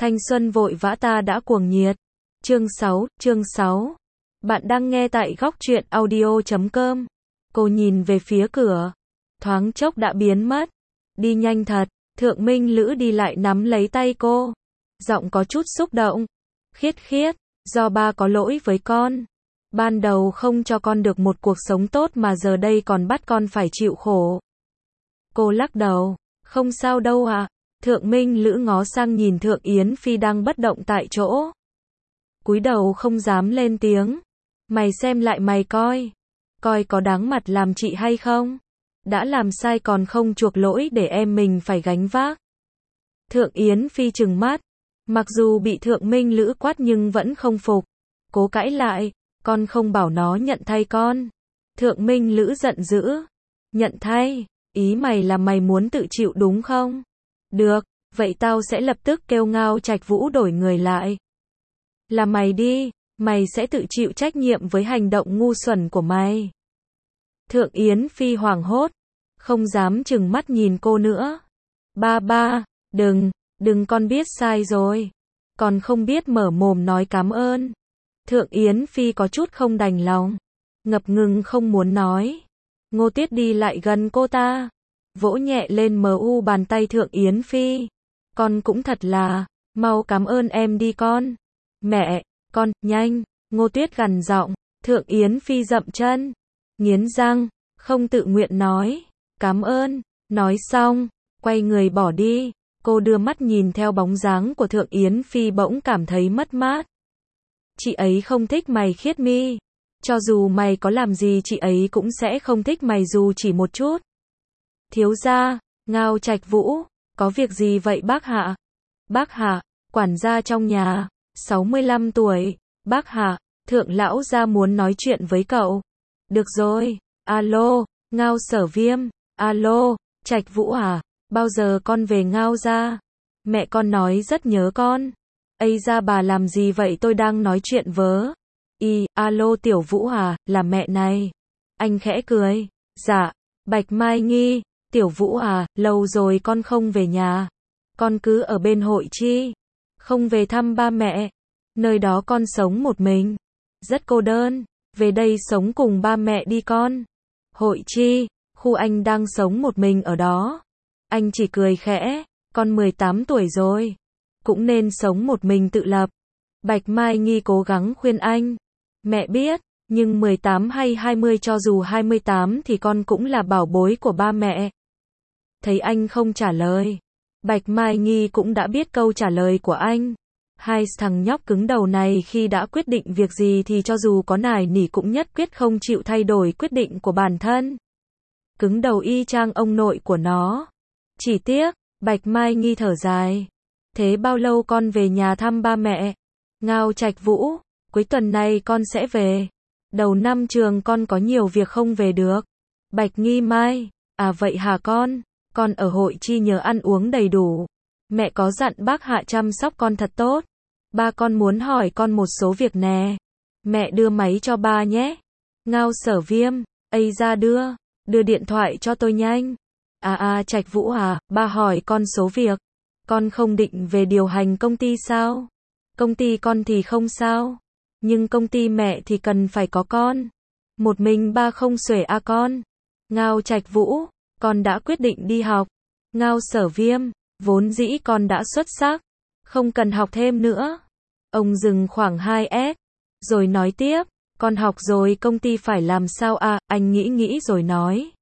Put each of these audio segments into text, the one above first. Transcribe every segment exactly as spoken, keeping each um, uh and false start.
Thanh xuân vội vã ta đã cuồng nhiệt. Chương sáu, chương sáu. Bạn đang nghe tại góc truyện audio chấm com. Cô nhìn về phía cửa, thoáng chốc đã biến mất. Đi nhanh thật. Thượng Minh Lữ đi lại nắm lấy tay cô, giọng có chút xúc động. Khiết khiết, do ba có lỗi với con. Ban đầu không cho con được một cuộc sống tốt mà giờ đây còn bắt con phải chịu khổ. Cô lắc đầu, không sao đâu ạ. À. Thượng Minh Lữ ngó sang nhìn Thượng Yến Phi đang bất động tại chỗ. Cúi đầu không dám lên tiếng. Mày xem lại mày coi. Coi có đáng mặt làm chị hay không? Đã làm sai còn không chuộc lỗi để em mình phải gánh vác. Thượng Yến Phi trừng mắt. Mặc dù bị Thượng Minh Lữ quát nhưng vẫn không phục. Cố cãi lại. Con không bảo nó nhận thay con. Thượng Minh Lữ giận dữ. Nhận thay? Ý mày là mày muốn tự chịu đúng không? Được, vậy tao sẽ lập tức kêu Ngao Trạch Vũ đổi người lại. Là mày đi, mày sẽ tự chịu trách nhiệm với hành động ngu xuẩn của mày. Thượng Yến Phi hoảng hốt, không dám chừng mắt nhìn cô nữa. Ba ba, đừng, đừng con biết sai rồi. Còn không biết mở mồm nói cảm ơn. Thượng Yến Phi có chút không đành lòng, ngập ngừng không muốn nói. Ngô Tiết đi lại gần cô ta, vỗ nhẹ lên mờ u bàn tay Thượng Yến Phi. Con cũng thật là, mau cảm ơn em đi con. Mẹ, con, nhanh, Ngô Tuyết gằn giọng. Thượng Yến Phi dậm chân, nghiến răng, không tự nguyện nói, cảm ơn. Nói xong, quay người bỏ đi. Cô đưa mắt nhìn theo bóng dáng của Thượng Yến Phi bỗng cảm thấy mất mát. Chị ấy không thích mày Khiết Mi. Cho dù mày có làm gì chị ấy cũng sẽ không thích mày dù chỉ một chút. Thiếu gia, Ngao Trạch Vũ, có việc gì vậy bác hạ? Bác hạ, quản gia trong nhà, sáu mươi lăm tuổi, bác hạ, Thượng lão gia muốn nói chuyện với cậu. Được rồi, alo, Ngao Sở Viêm, alo, Trạch Vũ à, bao giờ con về Ngao gia? Mẹ con nói rất nhớ con. Ây ra bà làm gì vậy tôi đang nói chuyện vớ. Y, alo Tiểu Vũ à, là mẹ này. Anh khẽ cười. Dạ, Bạch Mai Nghi, Tiểu Vũ à, lâu rồi con không về nhà. Con cứ ở bên Hội Chi. Không về thăm ba mẹ. Nơi đó con sống một mình. Rất cô đơn. Về đây sống cùng ba mẹ đi con. Hội Chi, khu anh đang sống một mình ở đó. Anh chỉ cười khẽ. Con mười tám tuổi rồi. Cũng nên sống một mình tự lập. Bạch Mai Nghi cố gắng khuyên anh. Mẹ biết, nhưng mười tám hay hai mươi cho dù hai mươi tám thì con cũng là bảo bối của ba mẹ. Thấy anh không trả lời, Bạch Mai Nghi cũng đã biết câu trả lời của anh. Hai thằng nhóc cứng đầu này khi đã quyết định việc gì thì cho dù có nài nỉ cũng nhất quyết không chịu thay đổi quyết định của bản thân. Cứng đầu y chang ông nội của nó. Chỉ tiếc, Bạch Mai Nghi thở dài. Thế bao lâu con về nhà thăm ba mẹ? Ngao Trạch Vũ, cuối tuần này con sẽ về. Đầu năm trường con có nhiều việc không về được. Bạch Nghi Mai, à vậy hả con? Con ở Hội Chi nhớ ăn uống đầy đủ. Mẹ có dặn bác Hạ chăm sóc con thật tốt. Ba con muốn hỏi con một số việc nè. Mẹ đưa máy cho ba nhé. Ngao Sở Viêm, ây ra đưa, đưa điện thoại cho tôi nhanh. À à Trạch Vũ à, ba hỏi con số việc. Con không định về điều hành công ty sao? Công ty con thì không sao. Nhưng công ty mẹ thì cần phải có con. Một mình ba không xuể à con. Ngao Trạch Vũ, con đã quyết định đi học. Ngao Sở Viêm, vốn dĩ con đã xuất sắc. Không cần học thêm nữa. Ông dừng khoảng hai s. Rồi nói tiếp. Con học rồi công ty phải làm sao à? Anh nghĩ nghĩ rồi nói.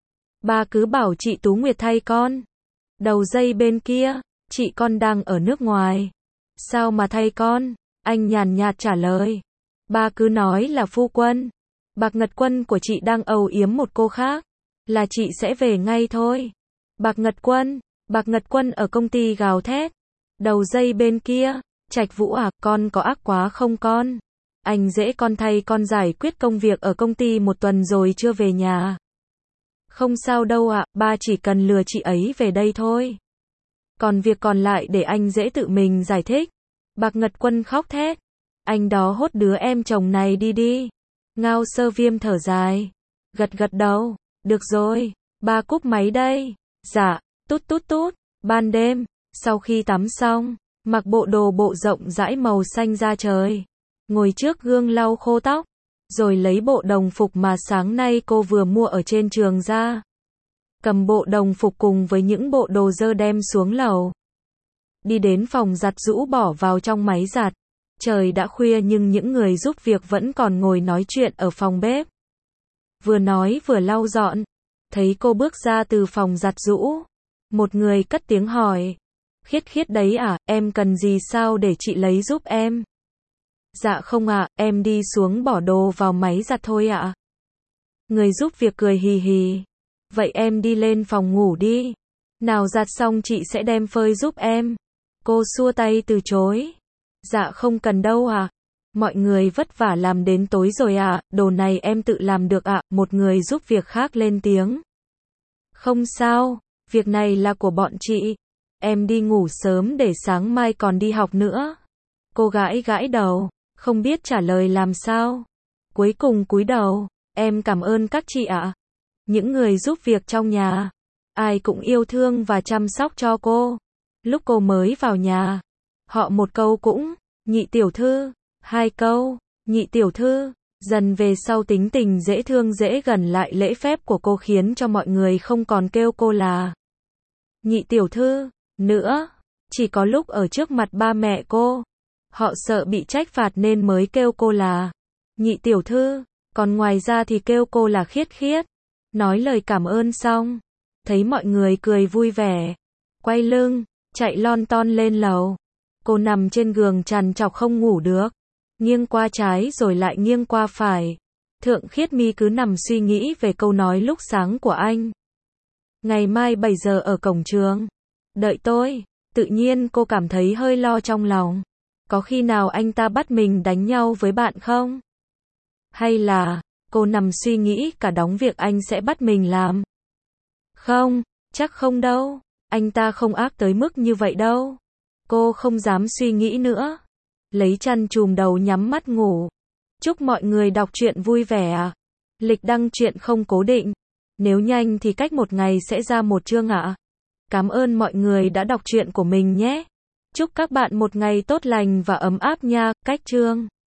Ba cứ bảo chị Tú Nguyệt thay con. Đầu dây bên kia, chị con đang ở nước ngoài. Sao mà thay con? Anh nhàn nhạt trả lời. Ba cứ nói là phu quân. Bạc Ngật Quân của chị đang âu yếm một cô khác. Là chị sẽ về ngay thôi. Bạc Ngật Quân, Bạc Ngật Quân ở công ty gào thét. Đầu dây bên kia, Trạch Vũ à, con có ác quá không con? Anh dễ con thay con giải quyết công việc ở công ty một tuần rồi chưa về nhà. Không sao đâu ạ, à, ba chỉ cần lừa chị ấy về đây thôi. Còn việc còn lại để anh dễ tự mình giải thích. Bạc Ngật Quân khóc thét. Anh đó hốt đứa em chồng này đi đi. Ngao Sơ Viêm thở dài. Gật gật đầu. Được rồi, ba cúp máy đây. Dạ, tút tút tút. Ban đêm, sau khi tắm xong, mặc bộ đồ bộ rộng rãi màu xanh da trời, ngồi trước gương lau khô tóc, rồi lấy bộ đồng phục mà sáng nay cô vừa mua ở trên trường ra. Cầm bộ đồng phục cùng với những bộ đồ dơ đem xuống lầu. Đi đến phòng giặt rũ bỏ vào trong máy giặt. Trời đã khuya nhưng những người giúp việc vẫn còn ngồi nói chuyện ở phòng bếp. Vừa nói vừa lau dọn. Thấy cô bước ra từ phòng giặt rũ. Một người cất tiếng hỏi. Khiết Khiết đấy à, em cần gì sao để chị lấy giúp em? Dạ không ạ, em đi xuống bỏ đồ vào máy giặt thôi ạ. Người giúp việc cười hì hì. Vậy em đi lên phòng ngủ đi. Nào giặt xong chị sẽ đem phơi giúp em. Cô xua tay từ chối. Dạ không cần đâu ạ. Mọi người vất vả làm đến tối rồi ạ, đồ này em tự làm được ạ, một người giúp việc khác lên tiếng. Không sao, việc này là của bọn chị. Em đi ngủ sớm để sáng mai còn đi học nữa. Cô gãi gãi đầu, không biết trả lời làm sao. Cuối cùng cúi đầu, em cảm ơn các chị ạ. Những người giúp việc trong nhà, ai cũng yêu thương và chăm sóc cho cô. Lúc cô mới vào nhà, họ một câu cũng, nhị tiểu thư, hai câu, nhị tiểu thư. Dần về sau tính tình dễ thương dễ gần lại lễ phép của cô khiến cho mọi người không còn kêu cô là nhị tiểu thư nữa. Chỉ có lúc ở trước mặt ba mẹ cô, họ sợ bị trách phạt nên mới kêu cô là nhị tiểu thư, còn ngoài ra thì kêu cô là Khiết Khiết. Nói lời cảm ơn xong, thấy mọi người cười vui vẻ, quay lưng, chạy lon ton lên lầu. Cô nằm trên giường trằn trọc không ngủ được, nghiêng qua trái rồi lại nghiêng qua phải. Thượng Khiết Mi cứ nằm suy nghĩ về câu nói lúc sáng của anh. Ngày mai bảy giờ ở cổng trường. Đợi tôi. Tự nhiên cô cảm thấy hơi lo trong lòng. Có khi nào anh ta bắt mình đánh nhau với bạn không? Hay là, cô nằm suy nghĩ cả đống việc anh sẽ bắt mình làm. Không, chắc không đâu. Anh ta không ác tới mức như vậy đâu. Cô không dám suy nghĩ nữa. Lấy chăn chùm đầu nhắm mắt ngủ. Chúc mọi người đọc truyện vui vẻ ạ. Lịch đăng truyện không cố định. Nếu nhanh thì cách một ngày sẽ ra một chương ạ. Cảm ơn mọi người đã đọc truyện của mình nhé. Chúc các bạn một ngày tốt lành và ấm áp nha. Cách chương.